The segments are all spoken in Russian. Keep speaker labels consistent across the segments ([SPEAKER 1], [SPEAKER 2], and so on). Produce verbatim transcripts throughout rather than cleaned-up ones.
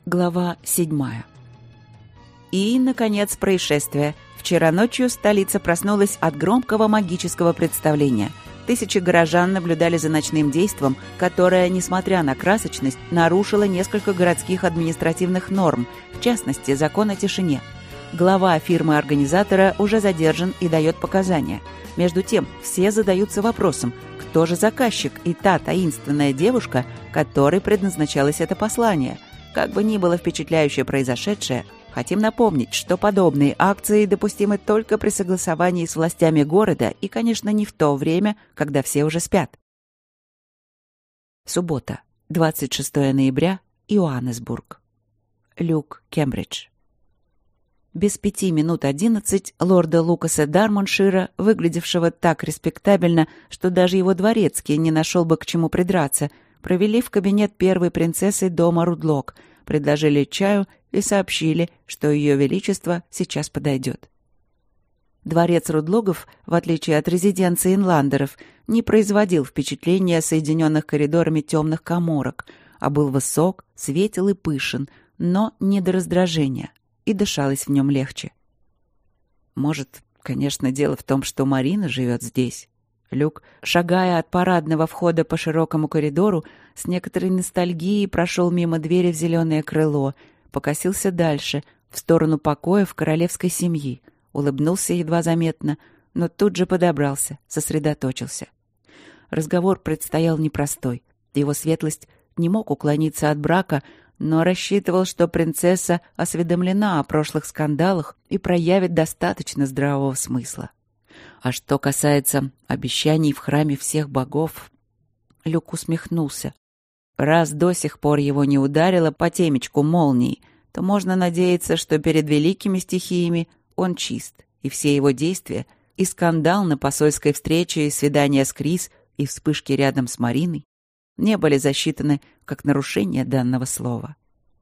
[SPEAKER 1] Глава седьмая. И, наконец, происшествие. Вчера ночью столица проснулась от громкого магического представления. Тысячи горожан наблюдали за ночным действом, которое, несмотря на красочность, нарушило несколько городских административных норм, в частности, закон о тишине. Глава фирмы-организатора уже задержан и дает показания. Между тем, все задаются вопросом, кто же заказчик и та таинственная девушка, которой предназначалось это послание. Как бы ни было впечатляющее произошедшее, хотим напомнить, что подобные акции допустимы только при согласовании с властями города и, конечно, не в то время, когда все уже спят. Суббота, двадцать шестое ноября, Йоаннесбург. Люк, Кембридж. Без пяти минут одиннадцать лорда Лукаса Дармоншира, выглядевшего так респектабельно, что даже его дворецкий не нашел бы к чему придраться, провели в кабинет первой принцессы дома Рудлок, предложили чаю и сообщили, что ее величество сейчас подойдет. Дворец Рудлогов, в отличие от резиденции инландеров, не производил впечатления соединенных коридорами темных каморок, а был высок, светел и пышен, но не до раздражения, и дышалось в нем легче. Может, конечно, дело в том, что Марина живет здесь. Люк, шагая от парадного входа по широкому коридору, с некоторой ностальгией прошел мимо двери в зеленое крыло, покосился дальше, в сторону покоев королевской семьи, улыбнулся едва заметно, но тут же подобрался, сосредоточился. Разговор предстоял непростой. Его светлость не мог уклониться от брака, но рассчитывал, что принцесса осведомлена о прошлых скандалах и проявит достаточно здравого смысла. А что касается обещаний в храме всех богов... Люк усмехнулся. Раз до сих пор его не ударило по темечку молнии, то можно надеяться, что перед великими стихиями он чист, и все его действия, и скандал на посольской встрече, и свидание с Крис, и вспышки рядом с Мариной, не были засчитаны как нарушение данного слова.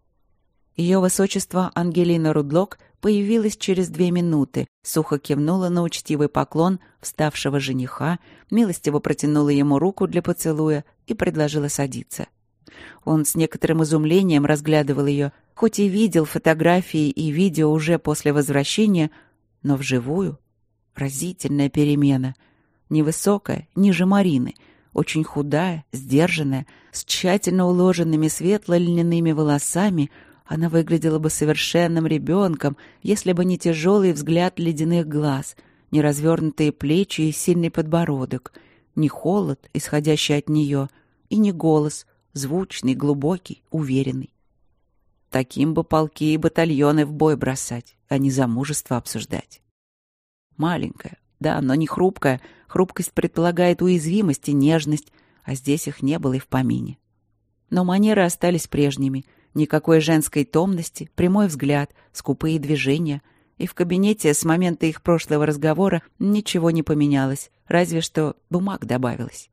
[SPEAKER 1] Ее высочество Ангелина Рудлок появилась через две минуты, сухо кивнула на учтивый поклон вставшего жениха, милостиво протянула ему руку для поцелуя и предложила садиться. Он с некоторым изумлением разглядывал ее, хоть и видел фотографии и видео уже после возвращения, но вживую разительная перемена. Невысокая, ниже Марины, очень худая, сдержанная, с тщательно уложенными светло-льняными волосами, она выглядела бы совершенным ребенком, если бы не тяжелый взгляд ледяных глаз, не развернутые плечи и сильный подбородок, не холод, исходящий от нее, и не голос, звучный, глубокий, уверенный. Таким бы полки и батальоны в бой бросать, а не замужество обсуждать. Маленькая, да, но не хрупкая. Хрупкость предполагает уязвимость и нежность, а здесь их не было и в помине. Но манеры остались прежними. Никакой женской томности, прямой взгляд, скупые движения. И в кабинете с момента их прошлого разговора ничего не поменялось, разве что бумаг добавилось.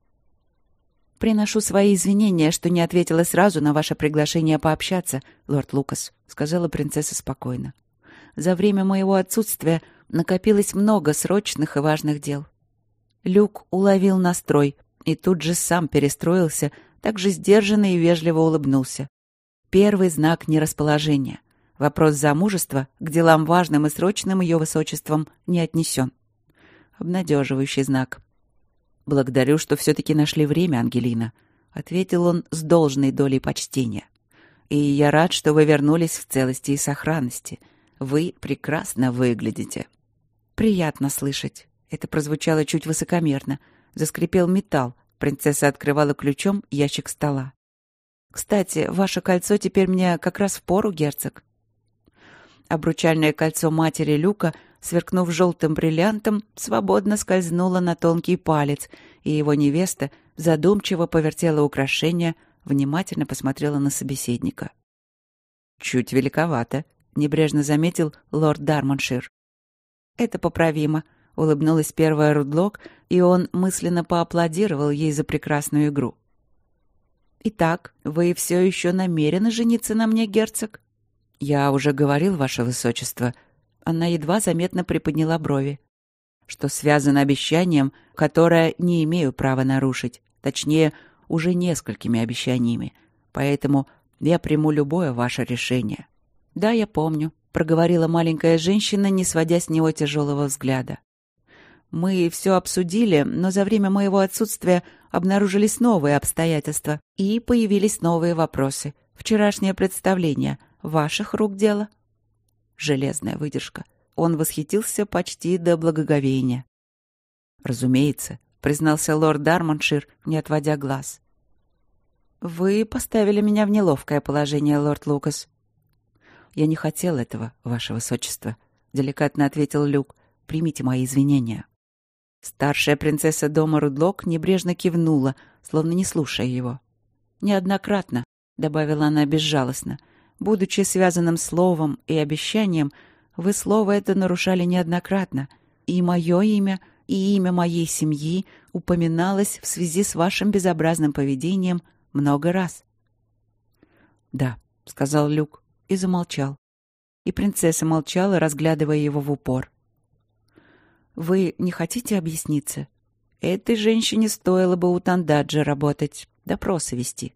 [SPEAKER 1] «Приношу свои извинения, что не ответила сразу на ваше приглашение пообщаться, лорд Лукас», — сказала принцесса спокойно. «За время моего отсутствия накопилось много срочных и важных дел». Люк уловил настрой и тут же сам перестроился, так же сдержанно и вежливо улыбнулся. Первый знак нерасположения. Вопрос замужества к делам важным и срочным ее высочеством не отнесен. Обнадеживающий знак. «Благодарю, что все-таки нашли время, Ангелина», — ответил он с должной долей почтения. «И я рад, что вы вернулись в целости и сохранности. Вы прекрасно выглядите». «Приятно слышать». Это прозвучало чуть высокомерно. Заскрипел металл. Принцесса открывала ключом ящик стола. «Кстати, ваше кольцо теперь мне как раз впору, герцог». Обручальное кольцо матери Люка, сверкнув желтым бриллиантом, свободно скользнуло на тонкий палец, и его невеста задумчиво повертела украшение, внимательно посмотрела на собеседника. «Чуть великовато», — небрежно заметил лорд Дармоншир. «Это поправимо», — улыбнулась первая Рудлок, и он мысленно поаплодировал ей за прекрасную игру. «Итак, вы все еще намерены жениться на мне, герцог?» «Я уже говорил, ваше высочество». Она едва заметно приподняла брови. «Что связано обещанием, которое не имею права нарушить. Точнее, уже несколькими обещаниями. Поэтому Я приму любое ваше решение». «Да, я помню», — проговорила маленькая женщина, не сводя с него тяжелого взгляда. «Мы все обсудили, но за время моего отсутствия обнаружились новые обстоятельства и появились новые вопросы. Вчерашнее представление — ваших рук дело?» Железная выдержка. Он восхитился почти до благоговения. «Разумеется», — признался лорд Дармоншир, не отводя глаз. «Вы поставили меня в неловкое положение, лорд Лукас». «Я не хотел этого, ваше высочество», — деликатно ответил Люк. «Примите мои извинения». Старшая принцесса дома Рудлок небрежно кивнула, словно не слушая его. «Неоднократно», — добавила она безжалостно, — «будучи связанным словом и обещанием, вы слово это нарушали неоднократно, и мое имя, и имя моей семьи упоминалось в связи с вашим безобразным поведением много раз». «Да», — сказал Люк и замолчал. И принцесса молчала, разглядывая его в упор. «Вы не хотите объясниться? Этой женщине стоило бы у Тандаджа работать, допросы вести».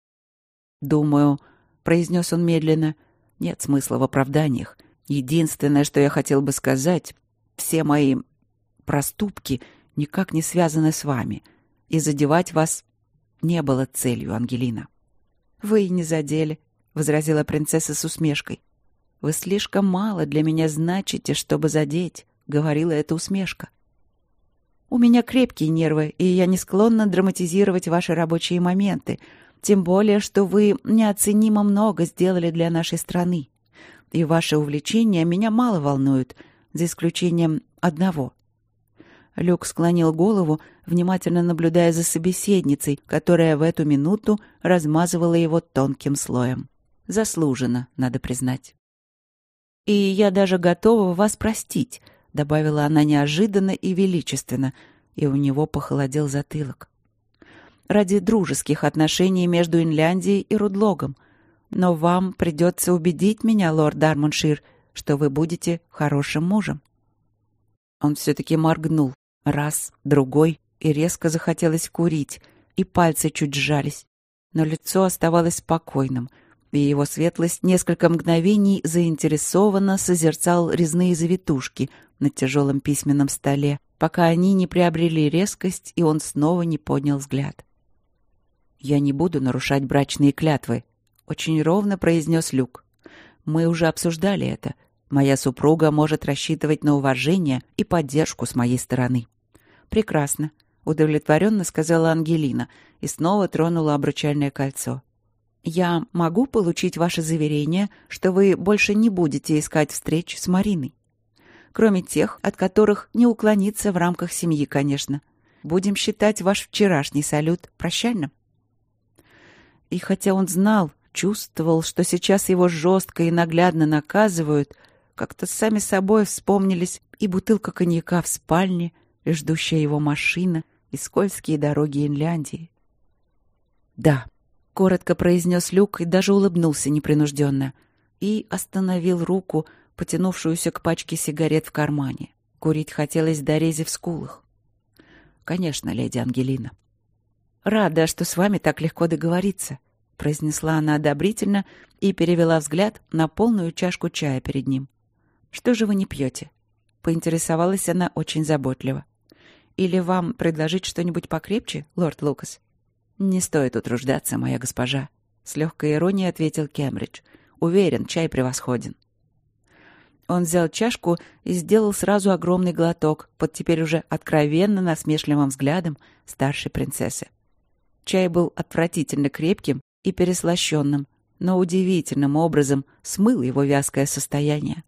[SPEAKER 1] «Думаю», — произнес он медленно, — «нет смысла в оправданиях. Единственное, что я хотел бы сказать, все мои проступки никак не связаны с вами, и задевать вас не было целью, Ангелина». «Вы и не задели», — возразила принцесса с усмешкой. «Вы слишком мало для меня значите, чтобы задеть», — говорила эта усмешка. «У меня крепкие нервы, и я не склонна драматизировать ваши рабочие моменты, тем более, что вы неоценимо много сделали для нашей страны. И ваши увлечения меня мало волнуют, за исключением одного». Люк склонил голову, внимательно наблюдая за собеседницей, которая в эту минуту размазывала его тонким слоем. Заслуженно, надо признать. «И я даже готова вас простить», — добавила она неожиданно и величественно, и у него похолодел затылок. «Ради дружеских отношений между Инляндией и Рудлогом. Но вам придется убедить меня, лорд Дармоншир, что вы будете хорошим мужем». Он все-таки моргнул. Раз, другой, и резко захотелось курить, и пальцы чуть сжались. Но лицо оставалось спокойным, и его светлость несколько мгновений заинтересованно созерцал резные завитушки на тяжелом письменном столе, пока они не приобрели резкость, и он снова не поднял взгляд. «Я не буду нарушать брачные клятвы», — очень ровно произнес Люк. «Мы уже обсуждали это. Моя супруга может рассчитывать на уважение и поддержку с моей стороны». «Прекрасно», — удовлетворенно сказала Ангелина и снова тронула обручальное кольцо. «Я могу получить ваше заверение, что вы больше не будете искать встреч с Мариной? Кроме тех, от которых не уклониться в рамках семьи, конечно. Будем считать ваш вчерашний салют прощальным». И хотя он знал, чувствовал, что сейчас его жестко и наглядно наказывают, как-то сами собой вспомнились и бутылка коньяка в спальне, и ждущая его машина, и скользкие дороги Инляндии. «Да», — коротко произнес Люк и даже улыбнулся непринужденно, и остановил руку, потянувшуюся к пачке сигарет в кармане. Курить хотелось до рези в скулах. «Конечно, леди Ангелина». «Рада, что с вами так легко договориться», — произнесла она одобрительно и перевела взгляд на полную чашку чая перед ним. «Что же вы не пьете?» — поинтересовалась она очень заботливо. «Или вам предложить что-нибудь покрепче, лорд Лукас?» «Не стоит утруждаться, моя госпожа», — с легкой иронией ответил Кембридж. «Уверен, чай превосходен». Он взял чашку и сделал сразу огромный глоток под теперь уже откровенно насмешливым взглядом старшей принцессы. Чай был отвратительно крепким и переслащенным, но удивительным образом смыл его вязкое состояние.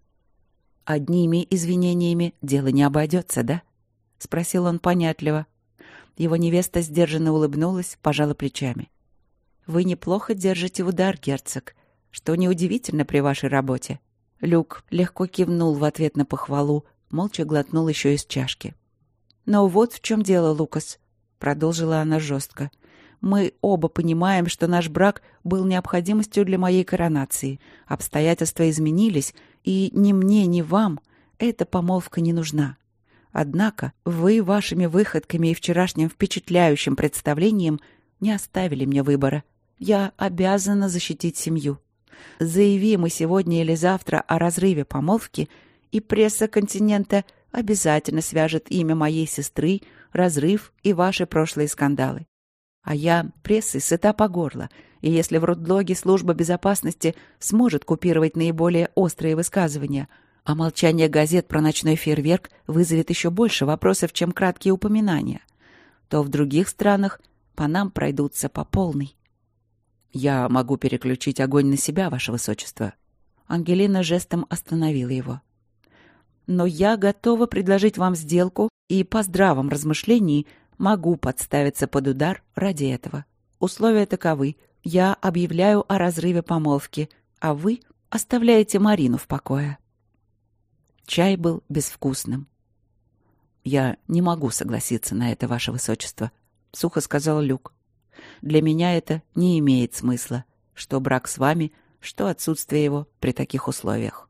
[SPEAKER 1] «Одними извинениями дело не обойдется, да?» — спросил он понятливо. Его невеста сдержанно улыбнулась, пожала плечами. «Вы неплохо держите удар, герцог, что неудивительно при вашей работе». Люк легко кивнул в ответ на похвалу, молча глотнул еще из чашки. «Но вот в чем дело, Лукас», — продолжила она жестко. «Мы оба понимаем, что наш брак был необходимостью для моей коронации. Обстоятельства изменились, и ни мне, ни вам эта помолвка не нужна. Однако вы вашими выходками и вчерашним впечатляющим представлением не оставили мне выбора. Я обязана защитить семью. Заяви мы сегодня или завтра о разрыве помолвки, и пресса континента обязательно свяжет имя моей сестры, разрыв и ваши прошлые скандалы. А я прессой сыта по горло, и если в родблоге служба безопасности сможет купировать наиболее острые высказывания, а молчание газет про ночной фейерверк вызовет еще больше вопросов, чем краткие упоминания, то в других странах по нам пройдутся по полной. «Я могу переключить огонь на себя, ваше высочество». Ангелина жестом остановила его. «Но я готова предложить вам сделку, и по здравом размышлении могу подставиться под удар ради этого. Условия таковы. Я объявляю о разрыве помолвки, а вы оставляете Марину в покое». Чай был безвкусным. «Я не могу согласиться на это, ваше высочество», — сухо сказал Люк. «Для меня это не имеет смысла, что брак с вами, что отсутствие его при таких условиях».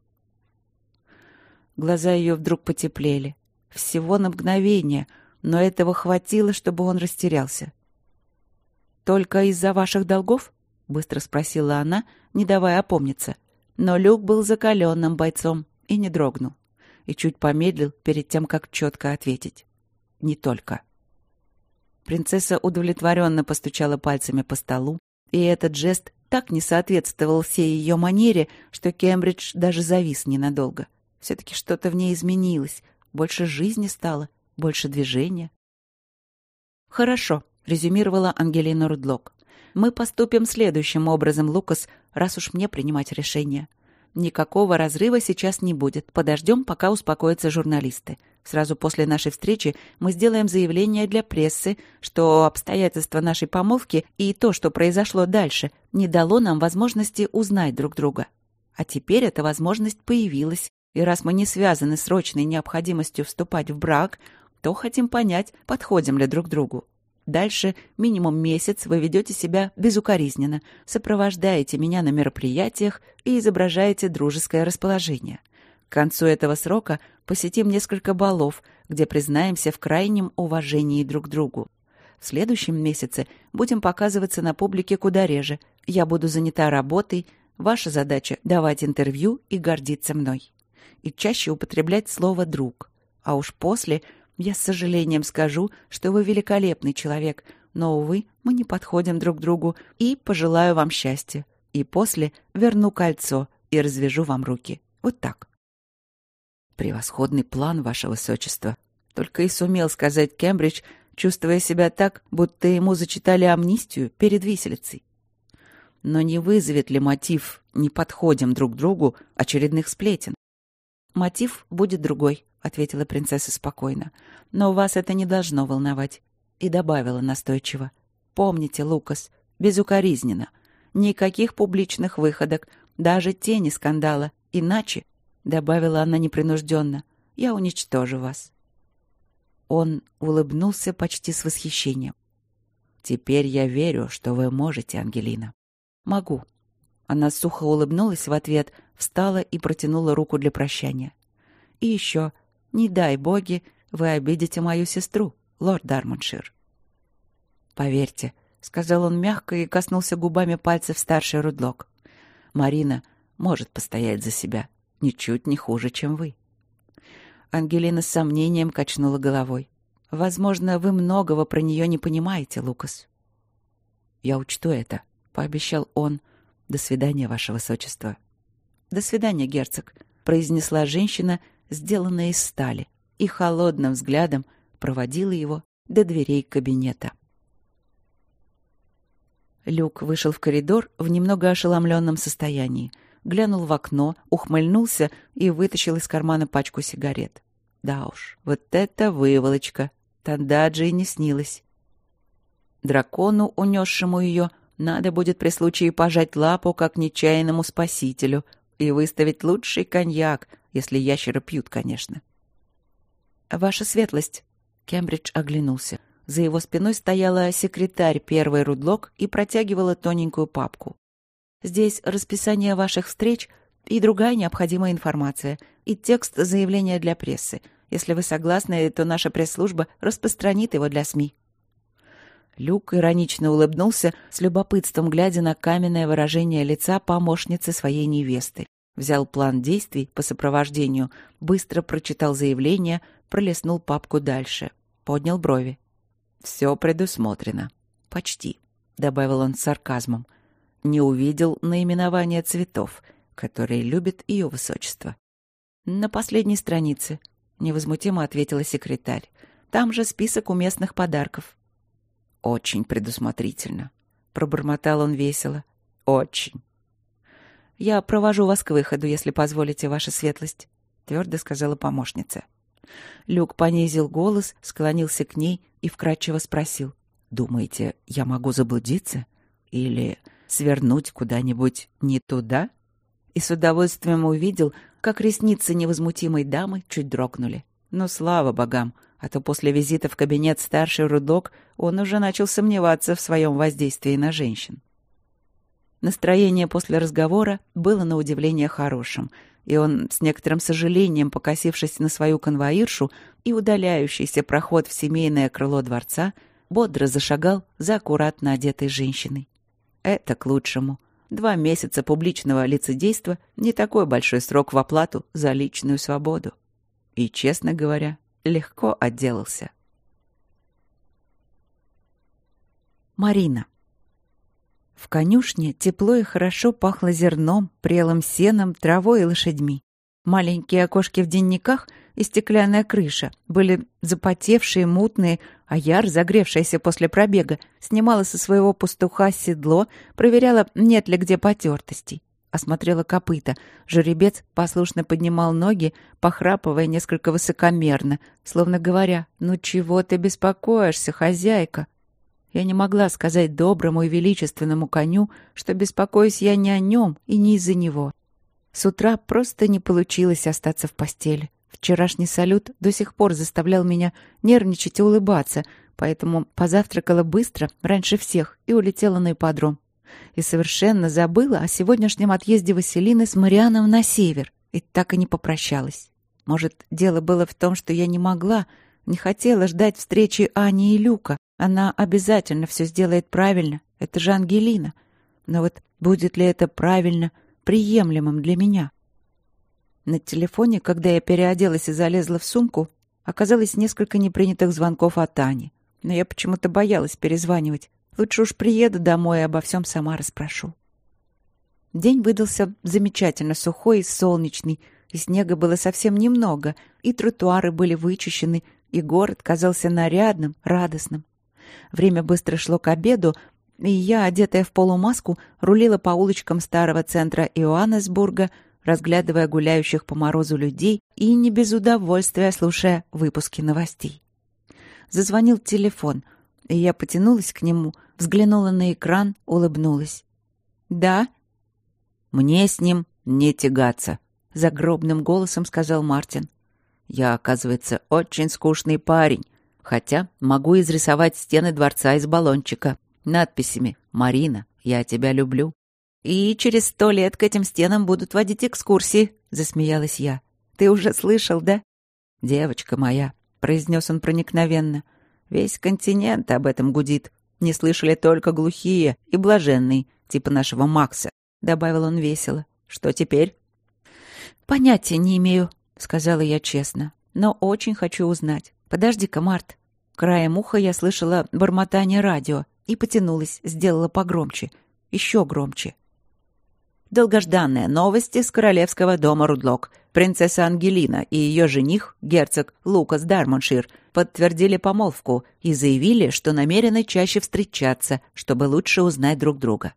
[SPEAKER 1] Глаза ее вдруг потеплели. Всего на мгновение, но этого хватило, чтобы он растерялся. «Только из-за ваших долгов?» — быстро спросила она, не давая опомниться. Но Люк был закаленным бойцом и не дрогнул, и чуть помедлил перед тем, как четко ответить. «Не только». Принцесса удовлетворенно постучала пальцами по столу, и этот жест так не соответствовал всей ее манере, что Кембридж даже завис ненадолго. Все-таки что-то в ней изменилось, больше жизни стало, больше движения. «Хорошо», — резюмировала Ангелина Рудлок. «Мы поступим следующим образом, Лукас, раз уж мне принимать решение. Никакого разрыва сейчас не будет. Подождем, пока успокоятся журналисты. Сразу после нашей встречи мы сделаем заявление для прессы, что обстоятельства нашей помолвки и то, что произошло дальше, не дало нам возможности узнать друг друга. А теперь эта возможность появилась, и раз мы не связаны срочной необходимостью вступать в брак, то хотим понять, подходим ли друг другу. Дальше минимум месяц вы ведете себя безукоризненно, сопровождаете меня на мероприятиях и изображаете дружеское расположение. К концу этого срока посетим несколько балов, где признаемся в крайнем уважении друг к другу. В следующем месяце будем показываться на публике куда реже. Я буду занята работой, ваша задача — давать интервью и гордиться мной. И чаще употреблять слово «друг». А уж после я с сожалением скажу, что вы великолепный человек, но, увы, мы не подходим друг к другу, и пожелаю вам счастья. И после верну кольцо и развяжу вам руки. Вот так. «Превосходный план, ваше высочество», — только и сумел сказать Кембридж, чувствуя себя так, будто ему зачитали амнистию перед виселицей. Но не вызовет ли мотив «не подходим друг к другу» очередных сплетен? «Мотив будет другой», — ответила принцесса спокойно. «Но вас это не должно волновать». И добавила настойчиво. «Помните, Лукас, безукоризненно. Никаких публичных выходок, даже тени скандала. Иначе, — добавила она непринужденно, — я уничтожу вас». Он улыбнулся почти с восхищением. «Теперь я верю, что вы можете, Ангелина». «Могу». Она сухо улыбнулась в ответ, встала и протянула руку для прощания. «И еще, не дай боги, вы обидите мою сестру, лорд Дармоншир». «Поверьте», — сказал он мягко и коснулся губами пальцев старшей Рудлок. «Марина может постоять за себя, ничуть не хуже, чем вы». Ангелина с сомнением качнула головой. «Возможно, вы многого про нее не понимаете, Лукас». «Я учту это», — пообещал он. «До свидания, ваше высочество». «До свидания, герцог», — произнесла женщина, сделанная из стали, и холодным взглядом проводила его до дверей кабинета. Люк вышел в коридор в немного ошеломленном состоянии, глянул в окно, ухмыльнулся и вытащил из кармана пачку сигарет. Да уж, вот это выволочка! Тандаджи и не снилось. Дракону, унесшему ее, надо будет при случае пожать лапу как нечаянному спасителю и выставить лучший коньяк, если ящеры пьют, конечно. «Ваша светлость!» Кембридж оглянулся. За его спиной стояла секретарь первой Рудлок и протягивала тоненькую папку. «Здесь расписание ваших встреч и другая необходимая информация, и текст заявления для прессы. Если вы согласны, то наша пресс-служба распространит его для СМИ». Люк иронично улыбнулся, с любопытством глядя на каменное выражение лица помощницы своей невесты. Взял план действий по сопровождению, быстро прочитал заявление, пролистнул папку дальше. Поднял брови. «Все предусмотрено. Почти», — добавил он с сарказмом. Не увидел наименования цветов, которые любит ее высочество. «На последней странице», — невозмутимо ответила секретарь. «Там же список уместных подарков». «Очень предусмотрительно», — пробормотал он весело. «Очень». «Я провожу вас к выходу, если позволите, ваша светлость», — твердо сказала помощница. Люк понизил голос, склонился к ней и вкратчиво спросил. «Думаете, я могу заблудиться? Или свернуть куда-нибудь не туда?» И с удовольствием увидел, как ресницы невозмутимой дамы чуть дрогнули. Но слава богам, а то после визита в кабинет старший Рудок он уже начал сомневаться в своем воздействии на женщин. Настроение после разговора было на удивление хорошим, и он, с некоторым сожалением покосившись на свою конвоиршу и удаляющийся проход в семейное крыло дворца, бодро зашагал за аккуратно одетой женщиной. Это к лучшему. Два месяца публичного лицедейства — не такой большой срок в оплату за личную свободу. И, честно говоря, легко отделался. Марина. В конюшне тепло и хорошо пахло зерном, прелым сеном, травой и лошадьми. Маленькие окошки в денниках и стеклянная крыша были запотевшие, мутные, а Яр, загревшаяся после пробега, снимала со своего пастуха седло, проверяла, нет ли где потертостей. Осмотрела копыта. Жеребец послушно поднимал ноги, похрапывая несколько высокомерно, словно говоря: «Ну чего ты беспокоишься, хозяйка?» Я не могла сказать доброму и величественному коню, что беспокоюсь я не о нем и не из-за него. С утра просто не получилось остаться в постели. Вчерашний салют до сих пор заставлял меня нервничать и улыбаться, поэтому позавтракала быстро, раньше всех, и улетела на ипподром. И совершенно забыла о сегодняшнем отъезде Василины с Марианом на север, и так и не попрощалась. Может, дело было в том, что я не могла, не хотела ждать встречи Ани и Люка. Она обязательно все сделает правильно, это же Ангелина. Но вот будет ли это правильно, приемлемым для меня? На телефоне, когда я переоделась и залезла в сумку, оказалось несколько непринятых звонков от Ани. Но я почему-то боялась перезванивать. Лучше уж приеду домой и обо всем сама расспрошу. День выдался замечательно сухой и солнечный, и снега было совсем немного, и тротуары были вычищены, и город казался нарядным, радостным. Время быстро шло к обеду, и я, одетая в полумаску, рулила по улочкам старого центра Йоаннесбурга, разглядывая гуляющих по морозу людей и не без удовольствия слушая выпуски новостей. Зазвонил телефон, и я потянулась к нему, взглянула на экран, улыбнулась. «Да?» «Мне с ним не тягаться», — загробным голосом сказал Мартин. «Я, оказывается, очень скучный парень, хотя могу изрисовать стены дворца из баллончика надписями «Марина, я тебя люблю». «И через сто лет к этим стенам будут водить экскурсии», — засмеялась я. «Ты уже слышал, да?» «Девочка моя», — произнес он проникновенно, — «весь континент об этом гудит. Не слышали только глухие и блаженные, типа нашего Макса», — добавил он весело. «Что теперь?» «Понятия не имею», — сказала я честно, — «но очень хочу узнать. Подожди-ка, Март». Краем уха я слышала бормотание радио и потянулась, сделала погромче, еще громче. Долгожданные новости с королевского дома Рудлок. Принцесса Ангелина и ее жених, герцог Лукас Дармоншир, подтвердили помолвку и заявили, что намерены чаще встречаться, чтобы лучше узнать друг друга.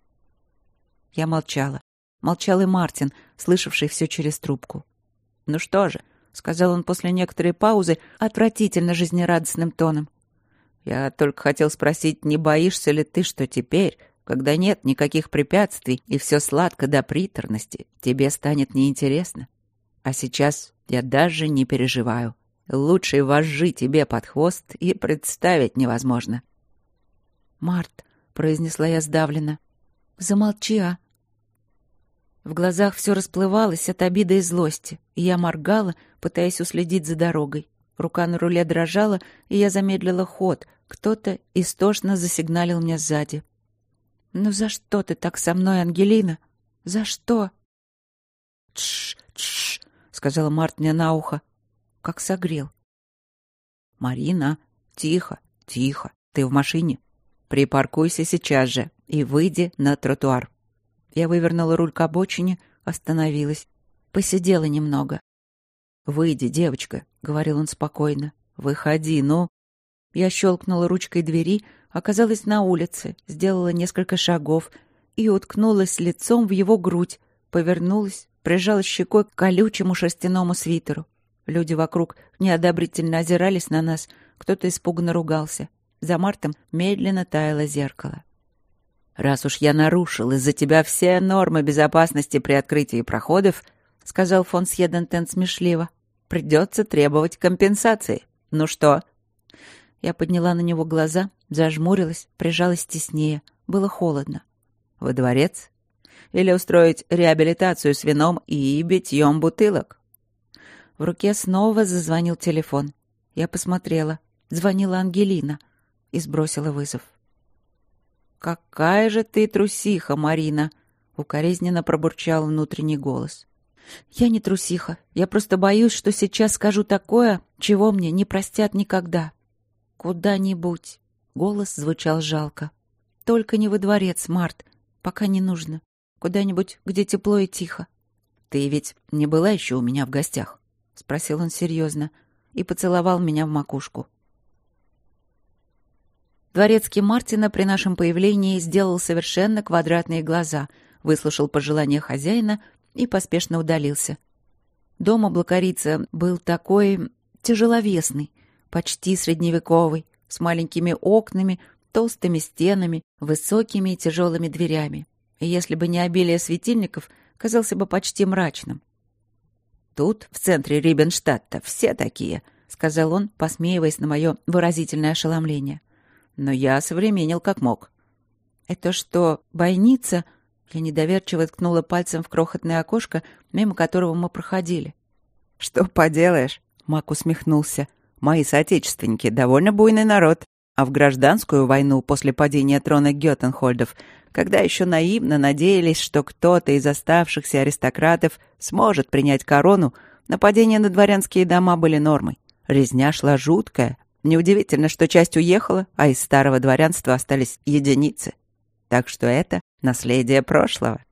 [SPEAKER 1] Я молчала. Молчал и Мартин, слышавший все через трубку. «Ну что же», — сказал он после некоторой паузы отвратительно жизнерадостным тоном. «Я только хотел спросить, не боишься ли ты, что теперь, когда нет никаких препятствий и все сладко до приторности, тебе станет неинтересно? А сейчас я даже не переживаю. Лучшей вожжи тебе под хвост и представить невозможно». «Март», — произнесла я сдавленно, — «замолчи, а». В глазах все расплывалось от обиды и злости, и я моргала, пытаясь уследить за дорогой. Рука на руле дрожала, и я замедлила ход. Кто-то истошно засигналил мне сзади. «Ну за что ты так со мной, Ангелина? За что?» «Тш, тш», — сказала Март мне на ухо, как согрел. «Марина, тихо, тихо. Ты в машине? Припаркуйся сейчас же и выйди на тротуар». Я вывернула руль к обочине, остановилась. Посидела немного. «Выйди, девочка», — говорил он спокойно. «Выходи, ну». Я щелкнула ручкой двери, оказалась на улице, сделала несколько шагов и уткнулась лицом в его грудь, повернулась, прижалась щекой к колючему шерстяному свитеру. Люди вокруг неодобрительно озирались на нас, кто-то испуганно ругался. За Мартом медленно таяло зеркало. «Раз уж я нарушил из-за тебя все нормы безопасности при открытии проходов, — сказал фон Сьедентен смешливо, — придется требовать компенсации. Ну что?» Я подняла на него глаза, зажмурилась, прижалась теснее. Было холодно. «Во дворец? Или устроить реабилитацию с вином и битьем бутылок?» В руке снова зазвонил телефон. Я посмотрела. Звонила Ангелина и сбросила вызов. «Какая же ты трусиха, Марина!» — укоризненно пробурчал внутренний голос. «Я не трусиха. Я просто боюсь, что сейчас скажу такое, чего мне не простят никогда. Куда-нибудь». Голос звучал жалко. «Только не во дворец, Март. Пока не нужно. Куда-нибудь, где тепло и тихо». «Ты ведь не была еще у меня в гостях?» — спросил он серьезно и поцеловал меня в макушку. Дворецкий Мартина при нашем появлении сделал совершенно квадратные глаза, выслушал пожелания хозяина и поспешно удалился. Дом у Блакарица был такой тяжеловесный, почти средневековый, с маленькими окнами, толстыми стенами, высокими и тяжелыми дверями. И если бы не обилие светильников, казался бы почти мрачным. «Тут, в центре Рибенштадта, все такие», — сказал он, посмеиваясь на мое выразительное ошеломление. «Но я современнил как мог». «Это что, бойница?» Я недоверчиво ткнула пальцем в крохотное окошко, мимо которого мы проходили. «Что поделаешь?» — Мак усмехнулся. «Мои соотечественники — довольно буйный народ, а в гражданскую войну после падения трона Геттенхольдов, когда еще наивно надеялись, что кто-то из оставшихся аристократов сможет принять корону, нападения на дворянские дома были нормой. Резня шла жуткая. Неудивительно, что часть уехала, а из старого дворянства остались единицы. Так что это наследие прошлого».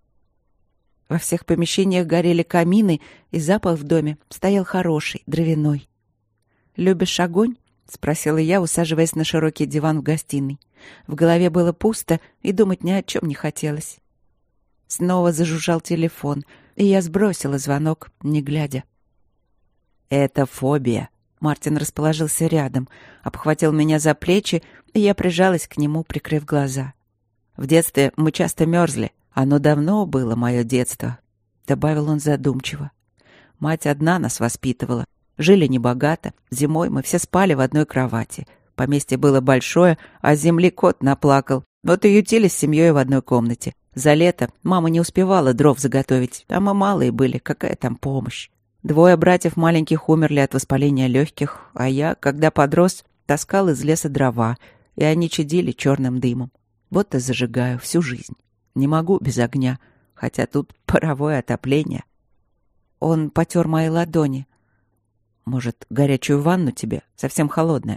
[SPEAKER 1] Во всех помещениях горели камины, и запах в доме стоял хороший, дровяной. «Любишь огонь?» — спросила я, усаживаясь на широкий диван в гостиной. В голове было пусто, и думать ни о чем не хотелось. Снова зажужжал телефон, и я сбросила звонок, не глядя. «Это фобия». Мартин расположился рядом, обхватил меня за плечи, и я прижалась к нему, прикрыв глаза. «В детстве мы часто мерзли. Оно давно было, мое детство», — добавил он задумчиво. «Мать одна нас воспитывала. Жили небогато. Зимой мы все спали в одной кровати. Поместье было большое, а с земли кот наплакал. Вот и ютились с семьей в одной комнате. За лето мама не успевала дров заготовить, а мы малые были, какая там помощь. Двое братьев маленьких умерли от воспаления легких, а я, когда подрос, таскал из леса дрова, и они чадили черным дымом. Вот и зажигаю всю жизнь. Не могу без огня, хотя тут паровое отопление». Он потер мои ладони. «Может, горячую ванну тебе? Совсем холодная?»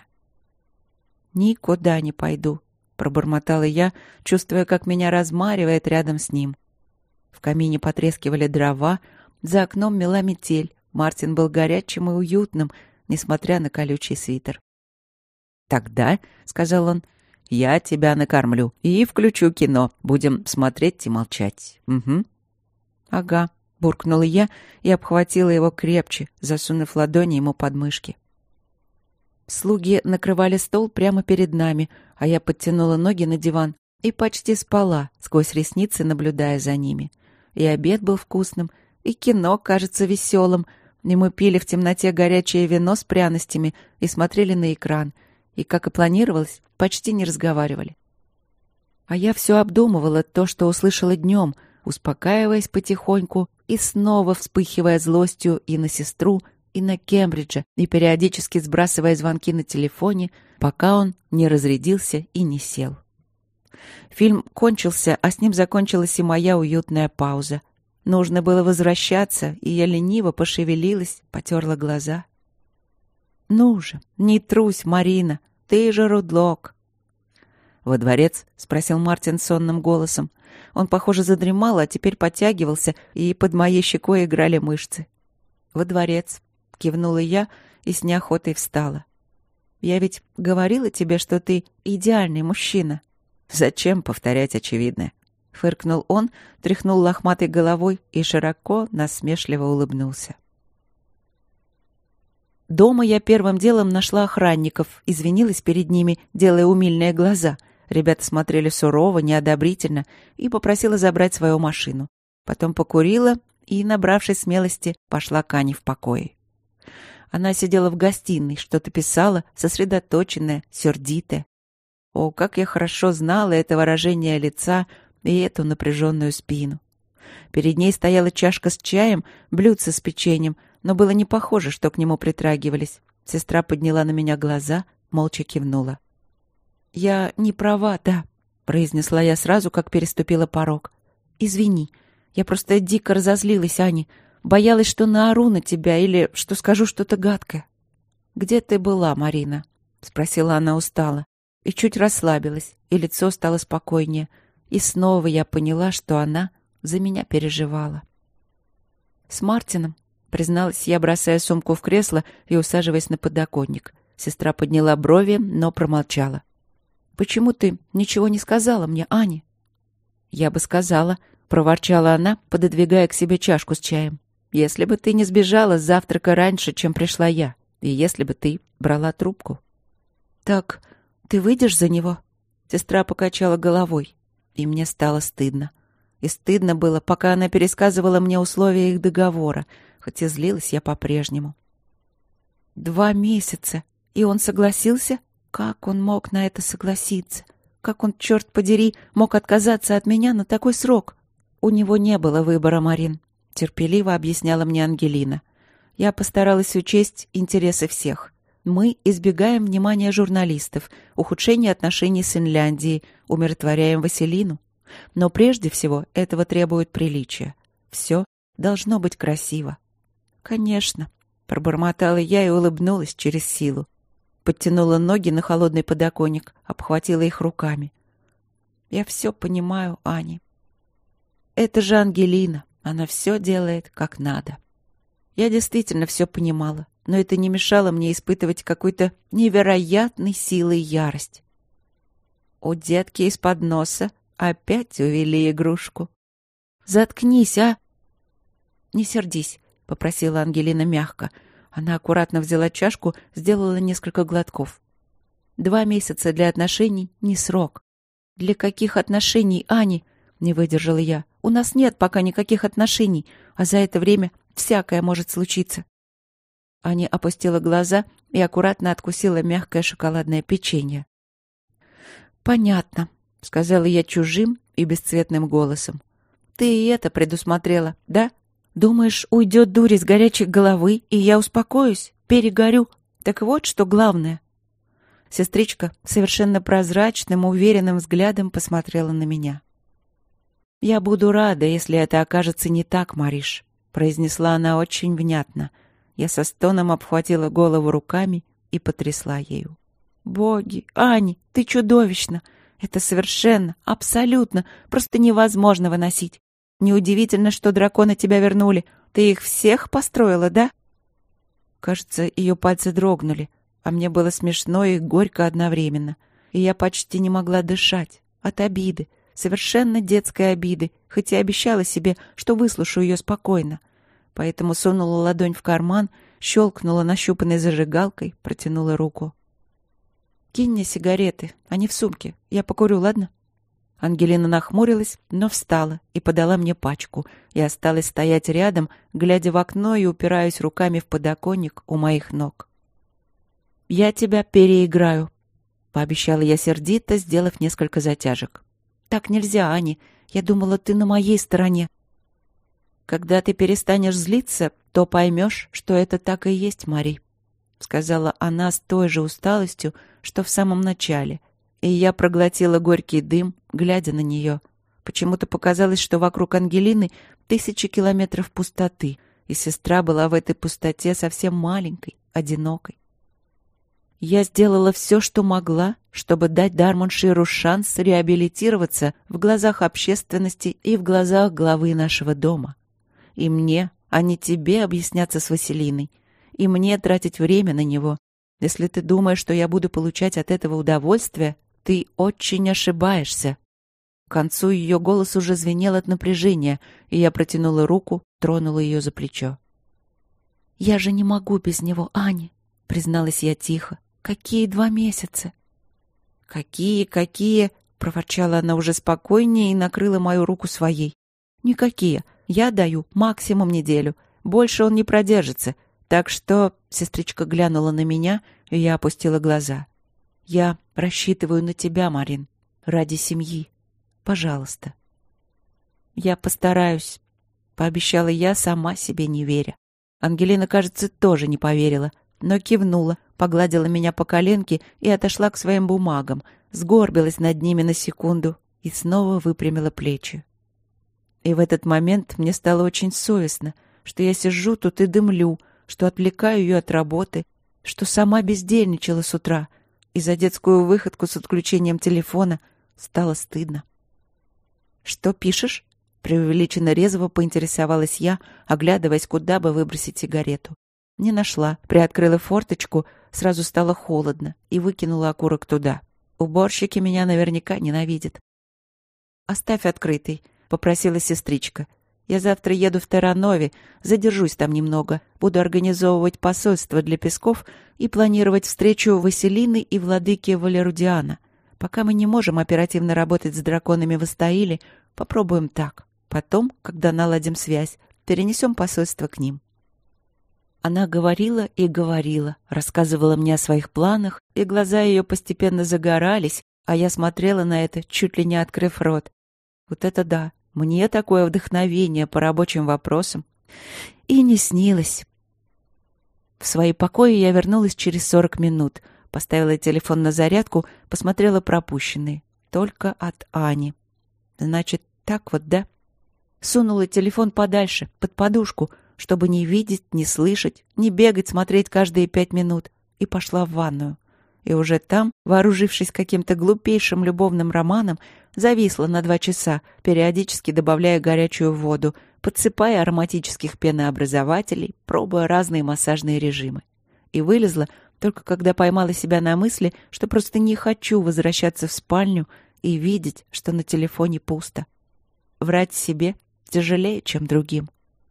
[SPEAKER 1] «Никуда не пойду», — пробормотала я, чувствуя, как меня размаривает рядом с ним. В камине потрескивали дрова, за окном мела метель. Мартин был горячим и уютным, несмотря на колючий свитер. «Тогда, — сказал он, — я тебя накормлю и включу кино. Будем смотреть и молчать. Угу». «Ага», — буркнула я и обхватила его крепче, засунув ладони ему под мышки. Слуги накрывали стол прямо перед нами, а я подтянула ноги на диван и почти спала, сквозь ресницы наблюдая за ними. И обед был вкусным, и кино, кажется, веселым, и мы пили в темноте горячее вино с пряностями и смотрели на экран, и, как и планировалось, почти не разговаривали. А я все обдумывала то, что услышала днем, успокаиваясь потихоньку и снова вспыхивая злостью и на сестру, и на Кембриджа, и периодически сбрасывая звонки на телефоне, пока он не разрядился и не сел. Фильм кончился, а с ним закончилась и моя уютная пауза. Нужно было возвращаться, и я лениво пошевелилась, потерла глаза. «Ну же, не трусь, Марина, ты же Рудлок!» «Во дворец?» — спросил Мартин сонным голосом. Он, похоже, задремал, а теперь подтягивался, и под моей щекой играли мышцы. «Во дворец», — кивнула я и с неохотой встала. «Я ведь говорила тебе, что ты идеальный мужчина». «Зачем повторять очевидное?» — фыркнул он, тряхнул лохматой головой и широко, насмешливо улыбнулся. Дома я первым делом нашла охранников, извинилась перед ними, делая умильные глаза. Ребята смотрели сурово, неодобрительно, и попросила забрать свою машину. Потом покурила и, набравшись смелости, пошла к Ане в покое. Она сидела в гостиной, что-то писала, сосредоточенная, сердитая. О, как я хорошо знала это выражение лица и эту напряженную спину. Перед ней стояла чашка с чаем, блюдце с печеньем, но было не похоже, что к нему притрагивались. Сестра подняла на меня глаза, молча кивнула. «Я не права, да», — произнесла я сразу, как переступила порог. «Извини, я просто дико разозлилась, Ани. Боялась, что наору на тебя или что скажу что-то гадкое». «Где ты была, Марина?» — спросила она устало. И чуть расслабилась, и лицо стало спокойнее. И снова я поняла, что она за меня переживала. «С Мартином», — призналась я, бросая сумку в кресло и усаживаясь на подоконник. Сестра подняла брови, но промолчала. «Почему ты ничего не сказала мне, Аня?» «Я бы сказала», — проворчала она, пододвигая к себе чашку с чаем. «Если бы ты не сбежала с завтрака раньше, чем пришла я, и если бы ты брала трубку». «Так ты выйдешь за него?» Сестра покачала головой, и мне стало стыдно. И стыдно было, пока она пересказывала мне условия их договора, хоть и злилась я по-прежнему. «Два месяца, и он согласился? Как он мог на это согласиться? Как он, черт подери, мог отказаться от меня на такой срок?» «У него не было выбора, Марин», — терпеливо объясняла мне Ангелина. «Я постаралась учесть интересы всех. Мы избегаем внимания журналистов, ухудшения отношений с Финляндией, умиротворяем Василину. Но прежде всего этого требует приличия. Все должно быть красиво». «Конечно», — пробормотала я и улыбнулась через силу. Подтянула ноги на холодный подоконник, обхватила их руками. «Я все понимаю, Аня. Это же Ангелина, она все делает как надо». Я действительно все понимала, но это не мешало мне испытывать какой-то невероятной силой ярость. У детки из-под носа опять увели игрушку. «Заткнись, а!» «Не сердись», — попросила Ангелина мягко. Она аккуратно взяла чашку, сделала несколько глотков. «Два месяца для отношений — не срок». «Для каких отношений, Ани?» — не выдержала я. «У нас нет пока никаких отношений, а за это время всякое может случиться». Аня опустила глаза и аккуратно откусила мягкое шоколадное печенье. «Понятно», — сказала я чужим и бесцветным голосом. «Ты и это предусмотрела, да? Думаешь, уйдет дурь из горячей головы, и я успокоюсь, перегорю? Так вот, что главное». Сестричка совершенно прозрачным, уверенным взглядом посмотрела на меня. «Я буду рада, если это окажется не так, Мариш», — произнесла она очень внятно. Я со стоном обхватила голову руками и потрясла ею. «Боги, Ани, ты чудовищна! Это совершенно, абсолютно, просто невозможно выносить. Неудивительно, что драконы тебя вернули. Ты их всех построила, да?» Кажется, ее пальцы дрогнули, а мне было смешно и горько одновременно. И я почти не могла дышать от обиды, совершенно детской обиды, хоть и обещала себе, что выслушаю ее спокойно. Поэтому сунула ладонь в карман, щелкнула нащупанной зажигалкой, протянула руку. «Кинь мне сигареты, они в сумке. Я покурю, ладно?» Ангелина нахмурилась, но встала и подала мне пачку. И осталась стоять рядом, глядя в окно и упираясь руками в подоконник у моих ног. «Я тебя переиграю», — пообещала я сердито, сделав несколько затяжек. «Так нельзя, Ани. Я думала, ты на моей стороне». «Когда ты перестанешь злиться, то поймешь, что это так и есть, Мари», — сказала она с той же усталостью, что в самом начале. И я проглотила горький дым, глядя на нее. Почему-то показалось, что вокруг Ангелины тысячи километров пустоты, и сестра была в этой пустоте совсем маленькой, одинокой. Я сделала все, что могла, чтобы дать Дармонширу шанс реабилитироваться в глазах общественности и в глазах главы нашего дома. И мне, а не тебе, объясняться с Василиной. И мне тратить время на него. Если ты думаешь, что я буду получать от этого удовольствие, ты очень ошибаешься». К концу ее голос уже звенел от напряжения, и я протянула руку, тронула ее за плечо. «Я же не могу без него, Аня», — призналась я тихо. «Какие два месяца?» «Какие, какие?» — проворчала она уже спокойнее и накрыла мою руку своей. «Никакие. Я даю максимум неделю. Больше он не продержится. Так что...» — сестричка глянула на меня, и я опустила глаза. «Я рассчитываю на тебя, Марин, ради семьи. Пожалуйста». «Я постараюсь», — пообещала я, сама себе не веря. Ангелина, кажется, тоже не поверила, но кивнула, погладила меня по коленке и отошла к своим бумагам, сгорбилась над ними на секунду и снова выпрямила плечи. И в этот момент мне стало очень совестно, что я сижу тут и дымлю, что отвлекаю ее от работы, что сама бездельничала с утра, и за детскую выходку с отключением телефона стало стыдно. «Что пишешь?» — преувеличенно резво поинтересовалась я, оглядываясь, куда бы выбросить сигарету. Не нашла, приоткрыла форточку, сразу стало холодно и выкинула окурок туда. Уборщики меня наверняка ненавидят. «Оставь открытый», — попросила сестричка. «Я завтра еду в Терранове, задержусь там немного, буду организовывать посольство для Песков и планировать встречу Василины и владыки Валерудиана. Пока мы не можем оперативно работать с драконами в Астаиле, попробуем так. Потом, когда наладим связь, перенесем посольство к ним». Она говорила и говорила, рассказывала мне о своих планах, и глаза ее постепенно загорались, а я смотрела на это, чуть ли не открыв рот. Вот это да! Мне такое вдохновение по рабочим вопросам и не снилось. В свои покои я вернулась через сорок минут, поставила телефон на зарядку, посмотрела пропущенные. Только от Ани. Значит, так вот, да? Сунула телефон подальше, под подушку, чтобы не видеть, не слышать, не бегать, смотреть каждые пять минут, и пошла в ванную. И уже там, вооружившись каким-то глупейшим любовным романом, зависла на два часа, периодически добавляя горячую воду, подсыпая ароматических пенообразователей, пробуя разные массажные режимы. И вылезла только когда поймала себя на мысли, что просто не хочу возвращаться в спальню и видеть, что на телефоне пусто. Врать себе тяжелее, чем другим.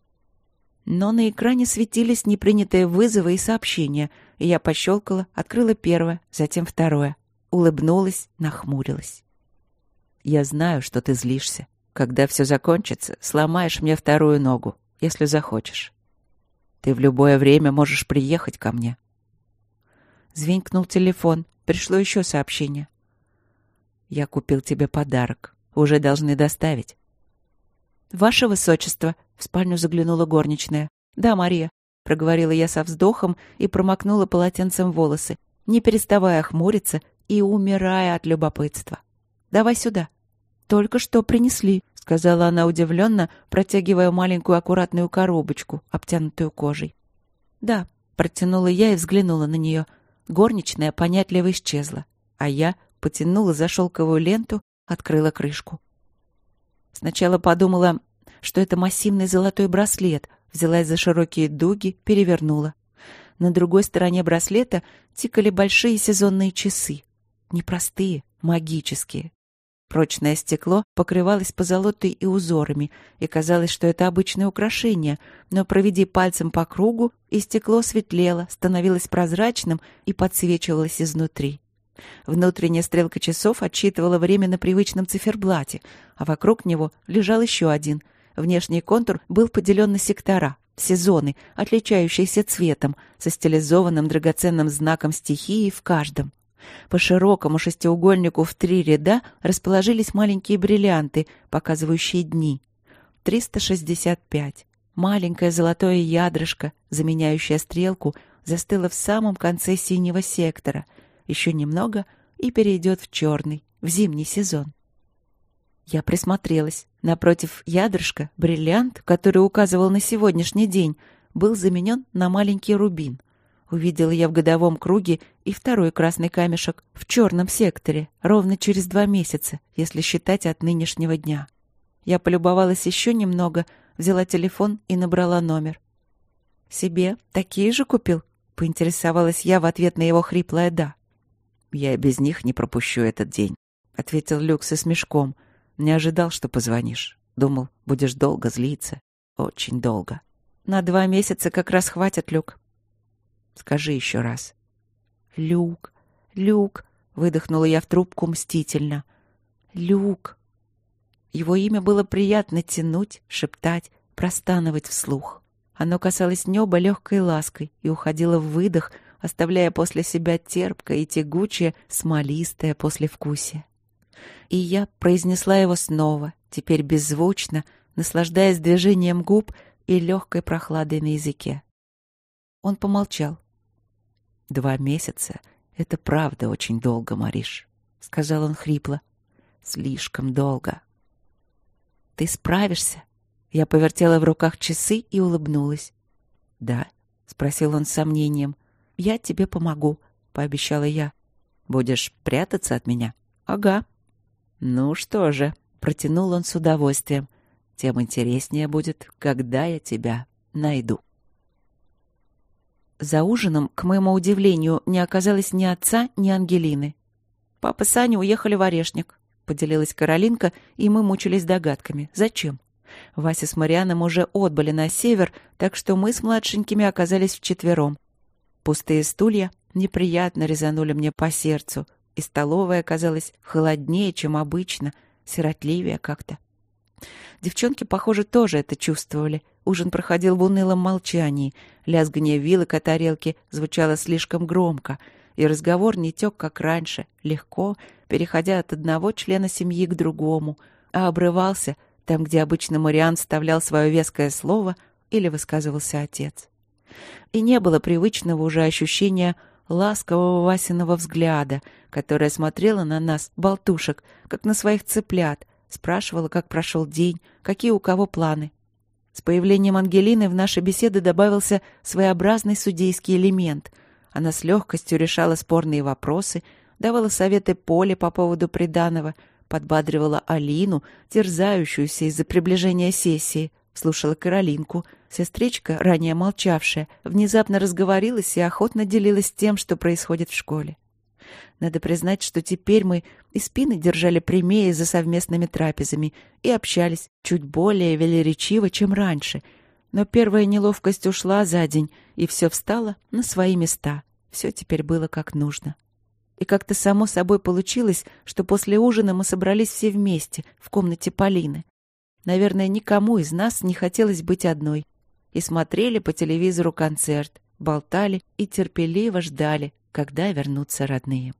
[SPEAKER 1] Но на экране светились непринятые вызовы и сообщения, и я пощелкала, открыла первое, затем второе. Улыбнулась, нахмурилась. «Я знаю, что ты злишься. Когда все закончится, сломаешь мне вторую ногу, если захочешь. Ты в любое время можешь приехать ко мне». Звенькнул телефон. Пришло еще сообщение. «Я купил тебе подарок. Уже должны доставить». «Ваше высочество», — в спальню заглянула горничная. «Да, Мария», — проговорила я со вздохом и промокнула полотенцем волосы, не переставая хмуриться и умирая от любопытства. «Давай сюда». «Только что принесли», — сказала она удивленно, протягивая маленькую аккуратную коробочку, обтянутую кожей. «Да», — протянула я и взглянула на нее. Горничная понятливо исчезла, а я потянула за шелковую ленту, открыла крышку. Сначала подумала, что это массивный золотой браслет, взялась за широкие дуги, перевернула. На другой стороне браслета тикали большие сезонные часы. Непростые, магические. Прочное стекло покрывалось позолотой и узорами, и казалось, что это обычное украшение, но проведи пальцем по кругу, и стекло светлело, становилось прозрачным и подсвечивалось изнутри. Внутренняя стрелка часов отсчитывала время на привычном циферблате, а вокруг него лежал еще один. Внешний контур был поделен на сектора, сезоны, отличающиеся цветом, со стилизованным драгоценным знаком стихии в каждом. По широкому шестиугольнику в три ряда расположились маленькие бриллианты, показывающие дни. триста шестьдесят пять. Маленькое золотое ядрышко, заменяющее стрелку, застыло в самом конце синего сектора. Еще немного и перейдет в черный, в зимний сезон. Я присмотрелась. Напротив ядрышка бриллиант, который указывал на сегодняшний день, был заменен на маленький рубин. Увидела я в годовом круге и второй красный камешек в черном секторе, ровно через два месяца, если считать от нынешнего дня. Я полюбовалась еще немного, взяла телефон и набрала номер. «Себе такие же купил?» — поинтересовалась я в ответ на его хриплое «да».
[SPEAKER 2] «Я без них не пропущу этот день», — ответил Люк со смешком. «Не ожидал, что позвонишь. Думал, будешь долго злиться. Очень долго».
[SPEAKER 1] «На два месяца как раз хватит, Люк».
[SPEAKER 2] «Скажи еще раз».
[SPEAKER 1] «Люк, Люк», — выдохнула я в трубку мстительно. «Люк». Его имя было приятно тянуть, шептать, простанывать вслух. Оно касалось неба легкой лаской и уходило в выдох, оставляя после себя терпкое и тягучее, смолистое послевкусие. И я произнесла его снова, теперь беззвучно, наслаждаясь движением губ и легкой прохладой на языке. Он помолчал.
[SPEAKER 2] «Два месяца — это правда очень долго, Мариш», — сказал он хрипло. «Слишком долго».
[SPEAKER 1] «Ты справишься?» Я повертела в руках часы и улыбнулась.
[SPEAKER 2] «Да?»
[SPEAKER 1] — спросил он с сомнением. «Я тебе помогу», — пообещала я.
[SPEAKER 2] «Будешь прятаться от меня?»
[SPEAKER 1] «Ага».
[SPEAKER 2] «Ну что же», — протянул он с удовольствием, «тем интереснее будет, когда я тебя найду».
[SPEAKER 1] За ужином, к моему удивлению, не оказалось ни отца, ни Ангелины. «Папа с Аней уехали в Орешник», — поделилась Каролинка, и мы мучились догадками. Зачем? Вася с Марианом уже отбыли на север, так что мы с младшенькими оказались вчетвером. Пустые стулья неприятно резанули мне по сердцу, и столовая оказалась холоднее, чем обычно, сиротливее как-то. Девчонки, похоже, тоже это чувствовали. Ужин проходил в унылом молчании, лязганье вилок о тарелке звучало слишком громко, и разговор не тек, как раньше, легко, переходя от одного члена семьи к другому, а обрывался там, где обычно Мариан вставлял свое веское слово или высказывался отец. И не было привычного уже ощущения ласкового Васиного взгляда, которая смотрела на нас, болтушек, как на своих цыплят, спрашивала, как прошел день, какие у кого планы. С появлением Ангелины в наши беседы добавился своеобразный судейский элемент. Она с легкостью решала спорные вопросы, давала советы Поле по поводу приданого, подбадривала Алину, терзающуюся из-за приближения сессии, слушала Каролинку. Сестричка, ранее молчавшая, внезапно разговорилась и охотно делилась тем, что происходит в школе. Надо признать, что теперь мы и спины держали прямее за совместными трапезами и общались чуть более велеречиво, чем раньше. Но первая неловкость ушла за день, и все встало на свои места. Все теперь было как нужно. И как-то само собой получилось, что после ужина мы собрались все вместе в комнате Полины. Наверное, никому из нас не хотелось быть одной. И смотрели по телевизору концерт, болтали и терпеливо ждали, когда вернутся родные.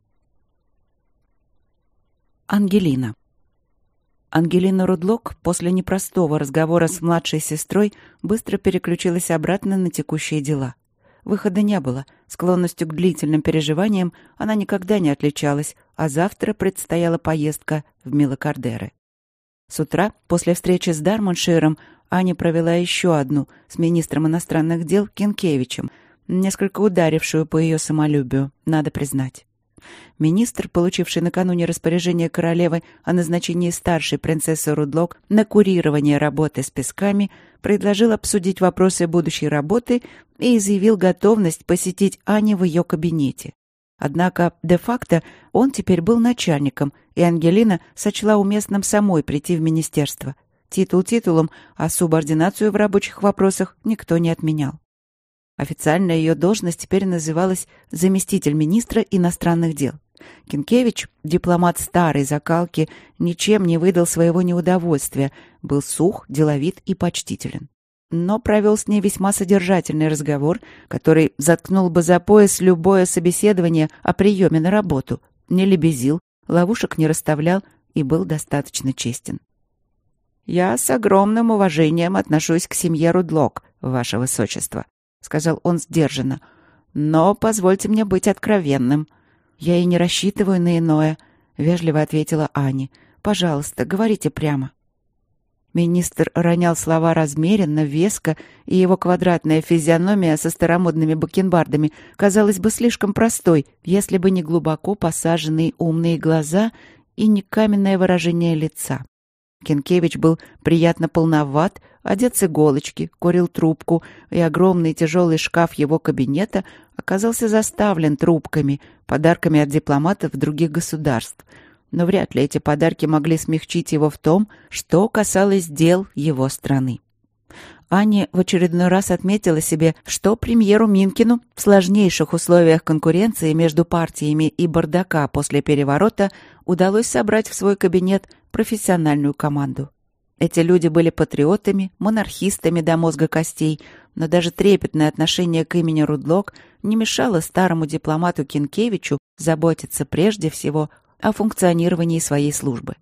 [SPEAKER 1] Ангелина. Ангелина Рудлок после непростого разговора с младшей сестрой быстро переключилась обратно на текущие дела. Выхода не было. Склонностью к длительным переживаниям она никогда не отличалась, а завтра предстояла поездка в Милокардеры. С утра, после встречи с Дармонширом, Аня провела еще одну с министром иностранных дел Кенкевичем, несколько ударившую по ее самолюбию, надо признать. Министр, получивший накануне распоряжение королевы о назначении старшей принцессы Рудлок на курирование работы с песками, предложил обсудить вопросы будущей работы и изъявил готовность посетить Аню в ее кабинете. Однако, де-факто, он теперь был начальником, и Ангелина сочла уместным самой прийти в министерство. Титул титулом, а субординацию в рабочих вопросах никто не отменял. Официально ее должность теперь называлась заместитель министра иностранных дел. Кенкевич, дипломат старой закалки, ничем не выдал своего неудовольствия, был сух, деловит и почтителен. Но провел с ней весьма содержательный разговор, который заткнул бы за пояс любое собеседование о приеме на работу, не лебезил, ловушек не расставлял и был достаточно честен. «Я с огромным уважением отношусь к семье Рудлок, ваше высочество», — сказал он сдержанно. «Но позвольте мне быть откровенным». «Я и не рассчитываю на иное», — вежливо ответила Ани. «Пожалуйста, говорите прямо». Министр ронял слова размеренно, веско, и его квадратная физиономия со старомодными бакенбардами казалась бы слишком простой, если бы не глубоко посаженные умные глаза и не каменное выражение лица. Кенкевич был приятно полноват, одет с иголочки, курил трубку, и огромный тяжелый шкаф его кабинета оказался заставлен трубками, подарками от дипломатов других государств. Но вряд ли эти подарки могли смягчить его в том, что касалось дел его страны. Аня в очередной раз отметила себе, что премьеру Минкину в сложнейших условиях конкуренции между партиями и бардака после переворота удалось собрать в свой кабинет профессиональную команду. Эти люди были патриотами, монархистами до мозга костей, но даже трепетное отношение к имени Рудлок не мешало старому дипломату Кенкевичу заботиться прежде всего о функционировании своей службы.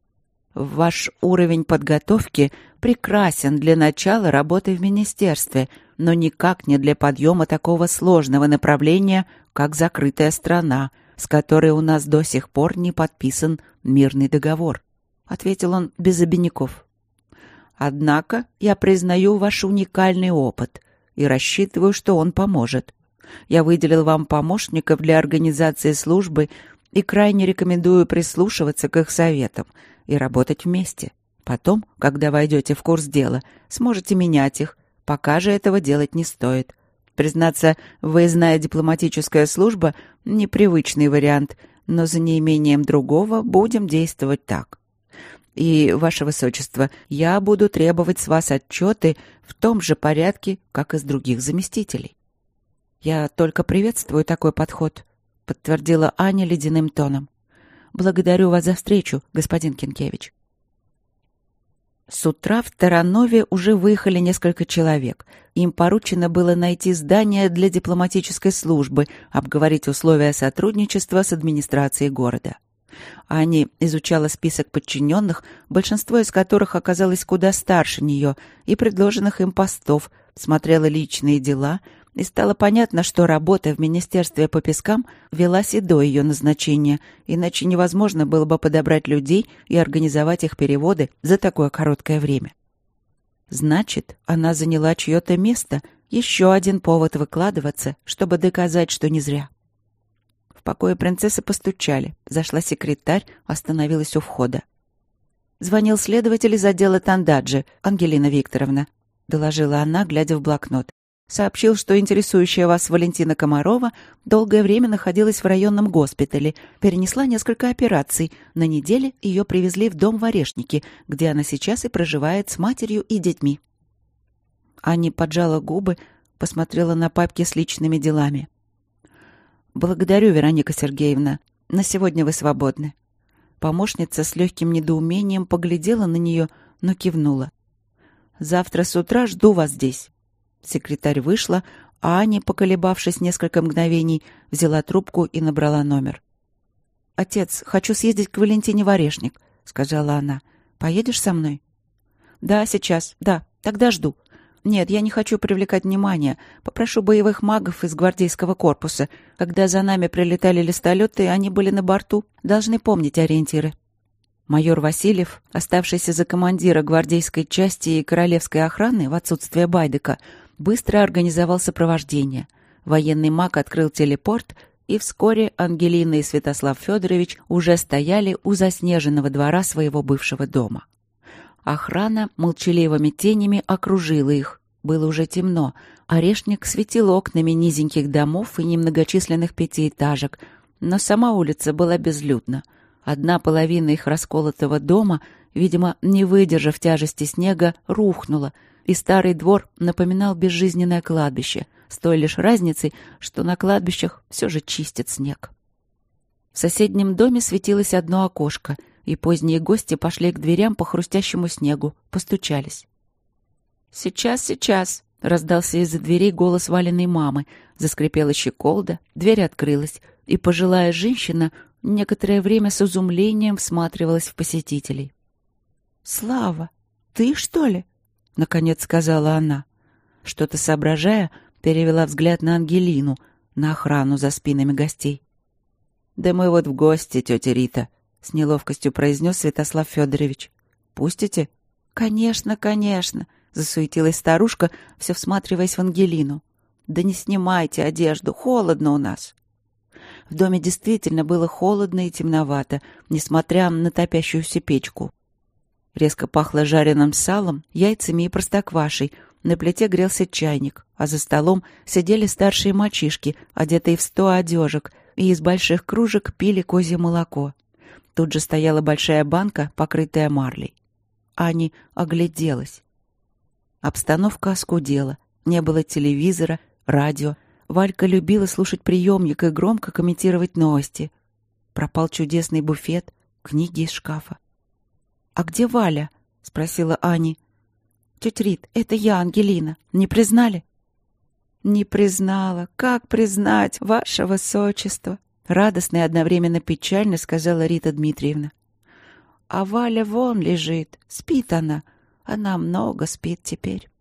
[SPEAKER 1] Ваш уровень подготовки прекрасен для начала работы в министерстве, но никак не для подъема такого сложного направления, как закрытая страна, с которой у нас до сих пор не подписан мирный договор», — ответил он без обиняков. «Однако я признаю ваш уникальный опыт и рассчитываю, что он поможет. Я выделил вам помощников для организации службы и крайне рекомендую прислушиваться к их советам и работать вместе. Потом, когда войдете в курс дела, сможете менять их, пока же этого делать не стоит. Признаться, выездная дипломатическая служба — непривычный вариант, но за неимением другого будем действовать так. И, ваше высочество, я буду требовать с вас отчеты в том же порядке, как и с других заместителей». «Я только приветствую такой подход», — подтвердила Аня ледяным тоном. «Благодарю вас за встречу, господин Кенкевич». С утра в Таранове уже выехали несколько человек. Им поручено было найти здание для дипломатической службы, обговорить условия сотрудничества с администрацией города. Аня изучала список подчиненных, большинство из которых оказалось куда старше нее, и предложенных им постов, смотрела личные дела, и стало понятно, что работа в Министерстве по пескам велась и до ее назначения, иначе невозможно было бы подобрать людей и организовать их переводы за такое короткое время. Значит, она заняла чье-то место, еще один повод выкладываться, чтобы доказать, что не зря. В покое принцессы постучали. Зашла секретарь, остановилась у входа. «Звонил следователь из отдела Тандаджи, Ангелина Викторовна», — доложила она, глядя в блокнот. «Сообщил, что интересующая вас Валентина Комарова долгое время находилась в районном госпитале, перенесла несколько операций. На неделе ее привезли в дом в Орешнике, где она сейчас и проживает с матерью и детьми». Аня поджала губы, посмотрела на папки с личными делами. «Благодарю, Вероника Сергеевна. На сегодня вы свободны». Помощница с легким недоумением поглядела на нее, но кивнула. «Завтра с утра жду вас здесь». Секретарь вышла, а Аня, поколебавшись несколько мгновений, взяла трубку и набрала номер. «Отец, хочу съездить к Валентине в Орешник», — сказала она. «Поедешь со мной?» «Да, сейчас. Да, тогда жду. Нет, я не хочу привлекать внимание. Попрошу боевых магов из гвардейского корпуса. Когда за нами прилетали листолеты, они были на борту. Должны помнить ориентиры». Майор Васильев, оставшийся за командира гвардейской части и королевской охраны в отсутствие Байдека, быстро организовал сопровождение. Военный маг открыл телепорт, и вскоре Ангелина и Святослав Федорович уже стояли у заснеженного двора своего бывшего дома. Охрана молчаливыми тенями окружила их. Было уже темно. Орешник светил окнами низеньких домов и немногочисленных пятиэтажек, но сама улица была безлюдна. Одна половина их расколотого дома, видимо, не выдержав тяжести снега, рухнула, и старый двор напоминал безжизненное кладбище, с той лишь разницей, что на кладбищах все же чистят снег. В соседнем доме светилось одно окошко, и поздние гости пошли к дверям по хрустящему снегу, постучались. «Сейчас, сейчас!» — раздался из-за дверей голос Валиной мамы, заскрипела щеколда, дверь открылась, и пожилая женщина некоторое время с изумлением всматривалась в посетителей. «Слава! ты, что ли?» — наконец сказала она. Что-то соображая, перевела взгляд на Ангелину, на охрану за спинами гостей. «Да мы вот в гости, тетя Рита», — с неловкостью произнес Святослав Федорович. «Пустите?» «Конечно, конечно», — засуетилась старушка, все всматриваясь в Ангелину. «Да не снимайте одежду, холодно у нас». В доме действительно было холодно и темновато, несмотря на топящуюся печку. Резко пахло жареным салом, яйцами и простоквашей. На плите грелся чайник, а за столом сидели старшие мальчишки, одетые в сто одежек, и из больших кружек пили козье молоко. Тут же стояла большая банка, покрытая марлей. Ани огляделась. Обстановка оскудела. Не было телевизора, радио. Валька любила слушать приемник и громко комментировать новости. Пропал чудесный буфет, книги из шкафа. «А где Валя?» — спросила Ани. «Тетя Рит, это я, Ангелина. Не признали?» «Не признала. Как признать, ваше высочество?» Радостно и одновременно печально сказала Рита Дмитриевна. «А Валя вон лежит. Спит она. Она много спит теперь».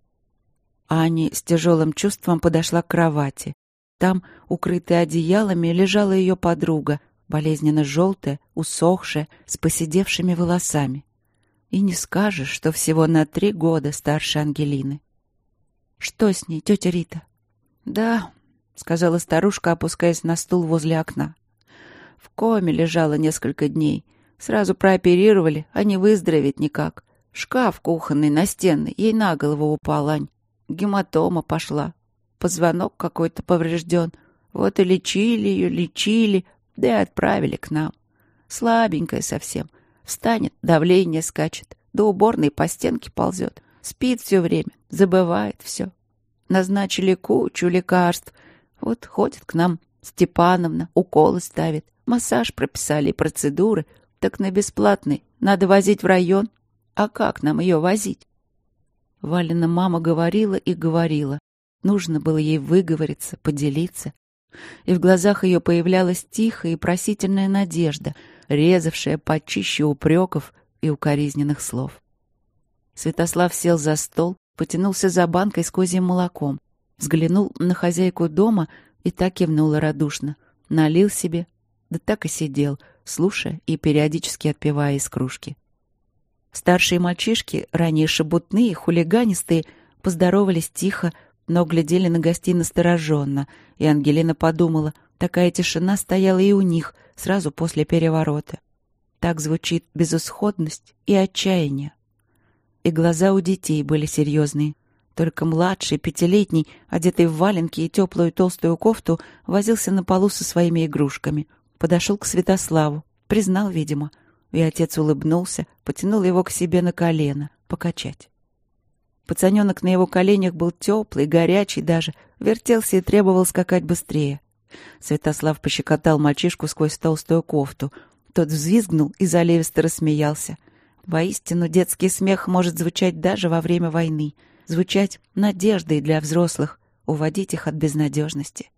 [SPEAKER 1] Ани с тяжелым чувством подошла к кровати. Там, укрытая одеялами, лежала ее подруга, болезненно желтая, усохшая, с поседевшими волосами. И не скажешь, что всего на три года старше Ангелины. «Что с ней, тетя Рита?» «Да», — сказала старушка, опускаясь на стул возле окна. «В коме лежала несколько дней. Сразу прооперировали, а не выздороветь никак. Шкаф кухонный, настенный, ей на голову упал, Ань. Гематома пошла. Позвонок какой-то поврежден. Вот и лечили ее, лечили, да и отправили к нам. Слабенькая совсем. Встанет, давление скачет, до уборной по стенке ползет. Спит все время, забывает все. Назначили кучу лекарств. Вот ходит к нам Степановна, уколы ставит. Массаж прописали и процедуры. Так на бесплатный. Надо возить в район. А как нам ее возить?» Валина мама говорила и говорила. Нужно было ей выговориться, поделиться. И в глазах ее появлялась тихая и просительная надежда, резавшая почище упреков и укоризненных слов. Святослав сел за стол, потянулся за банкой с козьим молоком, взглянул на хозяйку дома и так кивнула радушно. Налил себе, да так и сидел, слушая и периодически отпивая из кружки. Старшие мальчишки, ранее шебутные, хулиганистые, поздоровались тихо, но глядели на гостей настороженно, и Ангелина подумала, такая тишина стояла и у них сразу после переворота. Так звучит безысходность и отчаяние. И глаза у детей были серьезные. Только младший, пятилетний, одетый в валенки и теплую толстую кофту, возился на полу со своими игрушками. Подошел к Святославу, признал, видимо, и отец улыбнулся, потянул его к себе на колено, покачать. Пацаненок на его коленях был теплый, горячий даже, вертелся и требовал скакать быстрее. Святослав пощекотал мальчишку сквозь толстую кофту. Тот взвизгнул и заливисто рассмеялся. Воистину, детский смех может звучать даже во время войны, звучать надеждой для взрослых, уводить их от безнадежности.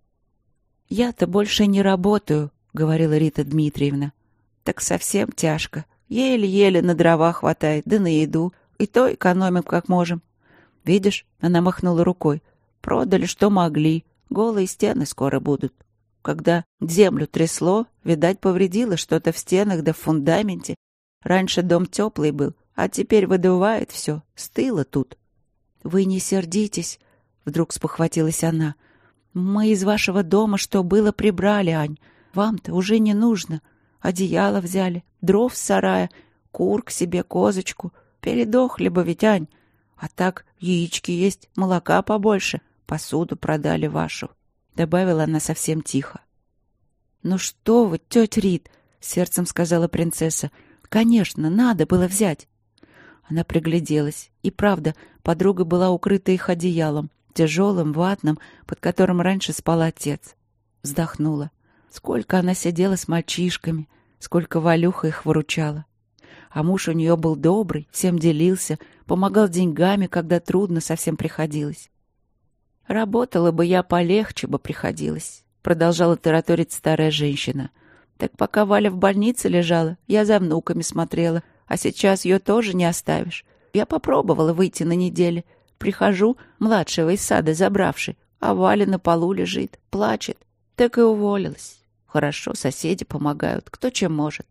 [SPEAKER 1] «Я-то больше не работаю», — говорила Рита Дмитриевна. «Так совсем тяжко. Еле-еле на дрова хватает, да на еду. И то экономим как можем. Видишь, она махнула рукой. Продали, что могли. Голые стены скоро будут. Когда землю трясло, видать, повредило что-то в стенах да в фундаменте. Раньше дом теплый был, а теперь выдувает все. Стыло тут». «Вы не сердитесь», — вдруг спохватилась она. «Мы из вашего дома что было прибрали, Ань. Вам-то уже не нужно. Одеяло взяли, дров с сарая, кур к себе, козочку. Передохли бы ведь, Ань. А так яички есть, молока побольше, посуду продали вашу», — добавила она совсем тихо. «Ну что вы, тетя Рит», — сердцем сказала принцесса, — «конечно, надо было взять». Она пригляделась, и правда, подруга была укрыта их одеялом, тяжелым, ватным, под которым раньше спал отец. Вздохнула. Сколько она сидела с мальчишками, сколько Валюха их выручала. А муж у нее был добрый, всем делился, помогал деньгами, когда трудно совсем приходилось. «Работала бы я, полегче бы приходилось», — продолжала тараторить старая женщина. «Так пока Валя в больнице лежала, я за внуками смотрела, а сейчас ее тоже не оставишь. Я попробовала выйти на неделю. Прихожу, младшего из сада забравший, а Валя на полу лежит, плачет. Так и уволилась. Хорошо, соседи помогают, кто чем может.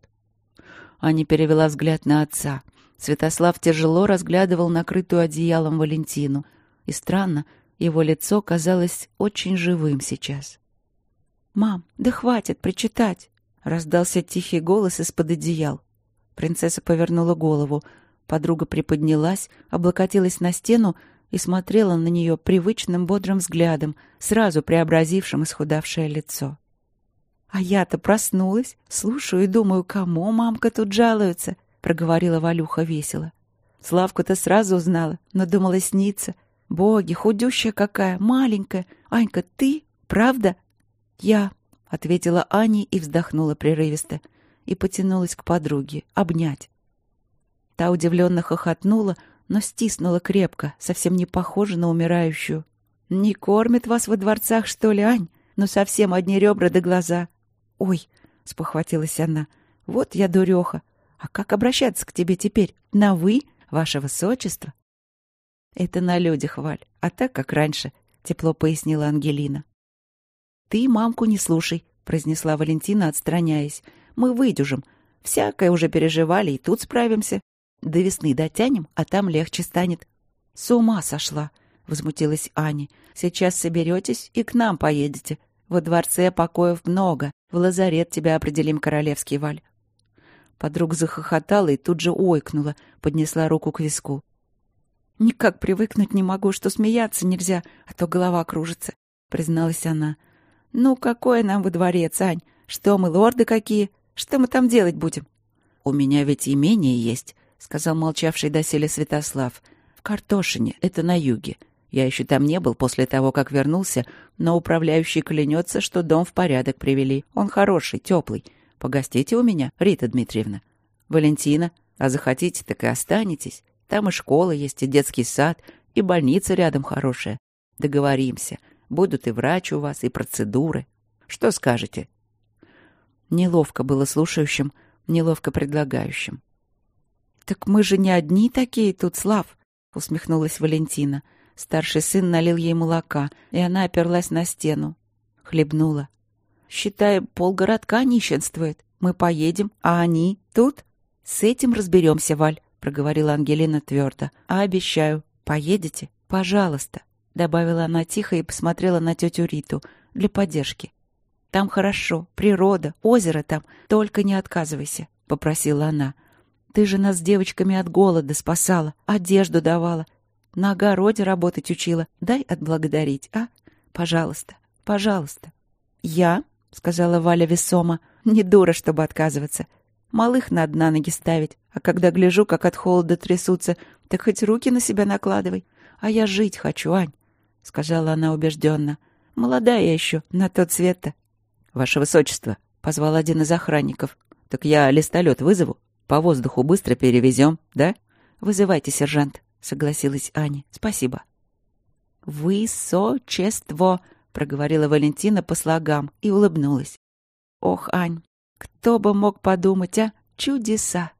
[SPEAKER 1] Аня перевела взгляд на отца. Святослав тяжело разглядывал накрытую одеялом Валентину. И странно, его лицо казалось очень живым сейчас. «Мам, да хватит причитать!» — раздался тихий голос из-под одеял. Принцесса повернула голову. Подруга приподнялась, облокотилась на стену и смотрела на нее привычным бодрым взглядом, сразу преобразившим исхудавшее лицо. «А я-то проснулась, слушаю и думаю, кому мамка тут жалуется?» — проговорила Валюха весело. «Славку-то сразу узнала, но думала, снится. Боги, худющая какая, маленькая. Анька, ты? Правда?» «Я», — ответила Аня и вздохнула прерывисто, и потянулась к подруге, обнять. Та удивленно хохотнула, но стиснула крепко, совсем не похожа на умирающую. «Не кормят вас во дворцах, что ли, Ань? Ну, совсем одни ребра да глаза». «Ой», — спохватилась она, — «вот я дуреха. А как обращаться к тебе теперь? На «вы», ваше высочество?» «Это на людях, Валь, а так, как раньше», — тепло пояснила Ангелина. «Ты мамку не слушай», — произнесла Валентина, отстраняясь. «Мы выдюжим. Всякое уже переживали, и тут справимся. До весны дотянем, а там легче станет». «С ума сошла», — возмутилась Аня. «Сейчас соберетесь и к нам поедете. Во дворце покоев много. В лазарет тебя определим, королевский, Валь». Подруга захохотала и тут же ойкнула, поднесла руку к виску. «Никак привыкнуть не могу, что смеяться нельзя, а то голова кружится», — призналась она. «Ну, какое нам во дворец, Ань? Что мы, лорды какие? Что мы там делать будем?» «У меня ведь имение есть», — сказал молчавший доселе Святослав. «В Картошине, это на юге. Я еще там не был после того, как вернулся, но управляющий клянется, что дом в порядок привели. Он хороший, теплый. Погостите у меня, Рита Дмитриевна. Валентина, а захотите, так и останетесь. Там и школа есть, и детский сад, и больница рядом хорошая. Договоримся. Будут и врач у вас, и процедуры. Что скажете?» Неловко было слушающим, неловко предлагающим. «Так мы же не одни такие тут, Слав», — усмехнулась Валентина. Старший сын налил ей молока, и она оперлась на стену. Хлебнула. «Считай, полгородка нищенствует. Мы поедем, а они тут?» «С этим разберемся, Валь», — проговорила Ангелина твердо. «А обещаю, поедете? Пожалуйста», — добавила она тихо и посмотрела на тетю Риту для поддержки. «Там хорошо, природа, озеро там, только не отказывайся», — попросила она. «Ты же нас с девочками от голода спасала, одежду давала, на огороде работать учила. Дай отблагодарить, а? Пожалуйста, пожалуйста». «Я?» — сказала Валя весомо. «Не дура, чтобы отказываться. Малых надо на ноги ставить, а когда гляжу, как от холода трясутся, так хоть руки на себя накладывай. А я жить хочу, Ань», — сказала она убежденно. «Молодая я еще, на тот свет-то». «Ваше высочество», — позвал один из охранников. «Так я листолет вызову. По воздуху быстро перевезем, да?» «Вызывайте, сержант», — согласилась Аня. «Спасибо». «Высочество», — проговорила Валентина по слогам и улыбнулась. «Ох, Ань, кто бы мог подумать, а? Чудеса!»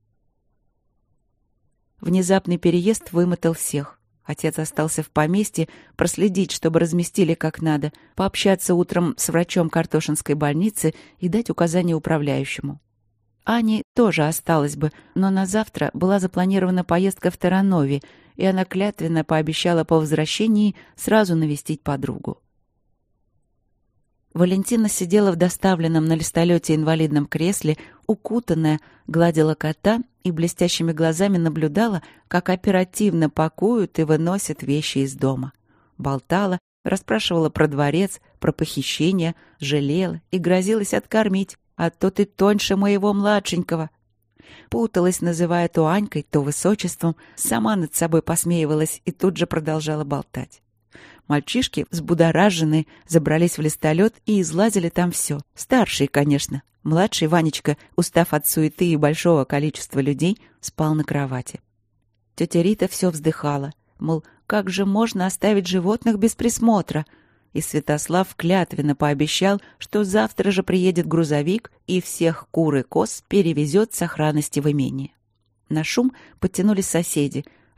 [SPEAKER 1] Внезапный переезд вымотал всех. Отец остался в поместье, проследить, чтобы разместили как надо, пообщаться утром с врачом Картошинской больницы и дать указания управляющему. Ане тоже осталось бы, но на завтра была запланирована поездка в Таранове, и она клятвенно пообещала по возвращении сразу навестить подругу. Валентина сидела в доставленном на листолете инвалидном кресле, укутанная, гладила кота и блестящими глазами наблюдала, как оперативно пакуют и выносят вещи из дома. Болтала, расспрашивала про дворец, про похищение, жалела и грозилась откормить, а то ты тоньше моего младшенького. Путалась, называя то Анькой, то высочеством, сама над собой посмеивалась и тут же продолжала болтать. Мальчишки, взбудораженные, забрались в листолет и излазили там все. Старшие, конечно. Младший Ванечка, устав от суеты и большого количества людей, спал на кровати. Тетя Рита все вздыхала, мол, как же можно оставить животных без присмотра? И Святослав клятвенно пообещал, что завтра же приедет грузовик и всех кур и коз перевезет с сохранности в имение. На шум подтянулись соседи.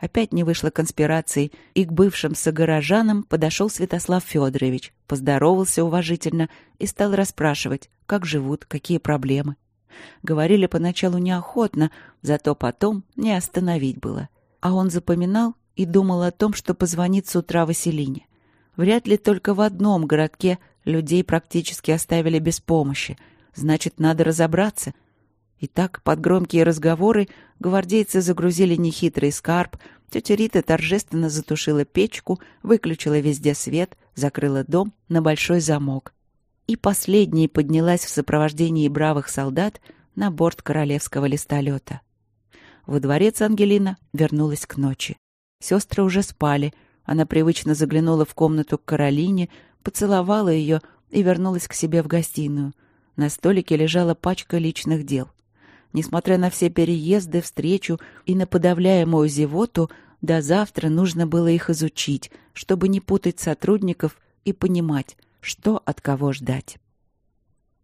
[SPEAKER 1] Опять не вышло конспирации, и к бывшим согорожанам подошел Святослав Федорович, поздоровался уважительно и стал расспрашивать, как живут, какие проблемы. Говорили поначалу неохотно, зато потом не остановить было. А он запоминал и думал о том, что позвонит с утра Василине. Вряд ли только в одном городке людей практически оставили без помощи. Значит, надо разобраться. Итак, под громкие разговоры гвардейцы загрузили нехитрый скарб, тетя Рита торжественно затушила печку, выключила везде свет, закрыла дом на большой замок. И последней поднялась в сопровождении бравых солдат на борт королевского листолета. Во дворец Ангелина вернулась к ночи. Сестры уже спали. Она привычно заглянула в комнату к Каролине, поцеловала ее и вернулась к себе в гостиную. На столике лежала пачка личных дел. Несмотря на все переезды, встречу и на подавляемую зевоту, до завтра нужно было их изучить, чтобы не путать сотрудников и понимать, что от кого ждать.